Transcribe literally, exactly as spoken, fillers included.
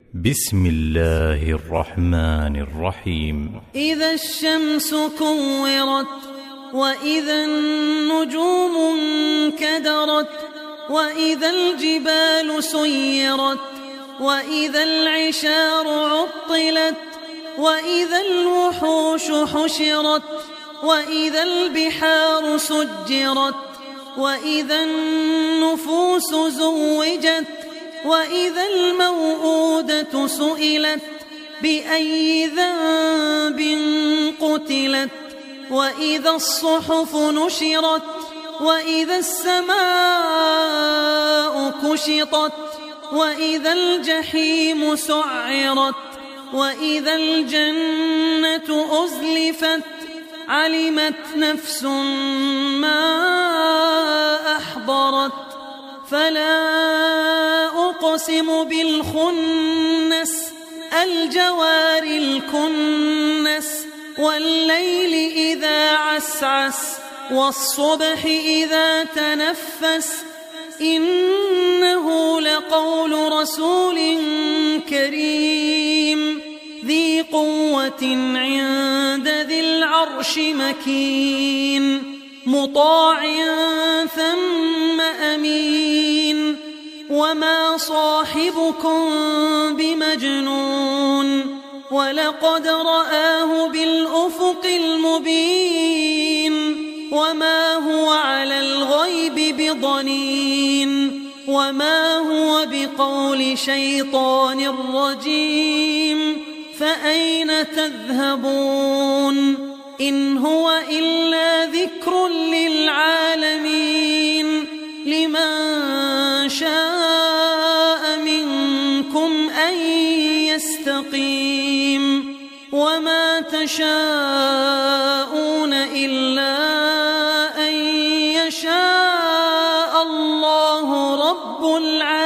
بسم الله الرحمن الرحيم. إذا الشمس كورت وإذا النجوم انكدرت وإذا الجبال سيرت وإذا العشار عطلت وإذا الوحوش حشرت وإذا البحار سجرت وإذا النفوس زوجت وإذا الموءودة سئلت بأي ذنب قتلت وإذا الصحف نشرت وإذا السماء كشطت وإذا الجحيم سعرت وإذا الجنة أزلفت علمت نفس ما أحضرت فلا أقسم بالخنس الجوار الكنس والليل إذا عسعس والصبح إذا تنفس إنه لقول رسول كريم ذي قوة عند ذي العرش مكين مطاع ثم أمين وما صاحبكم بمجنون ولقد رآه بالأفق المبين وما هو على الغيب بضنين وما هو بقول شيطان رجيم فأين تذهبون إن هو إلا ذكر للعالمين لمن شاء منكم أن يستقيم وما تشاءون إلا أن يشاء الله رب العالمين.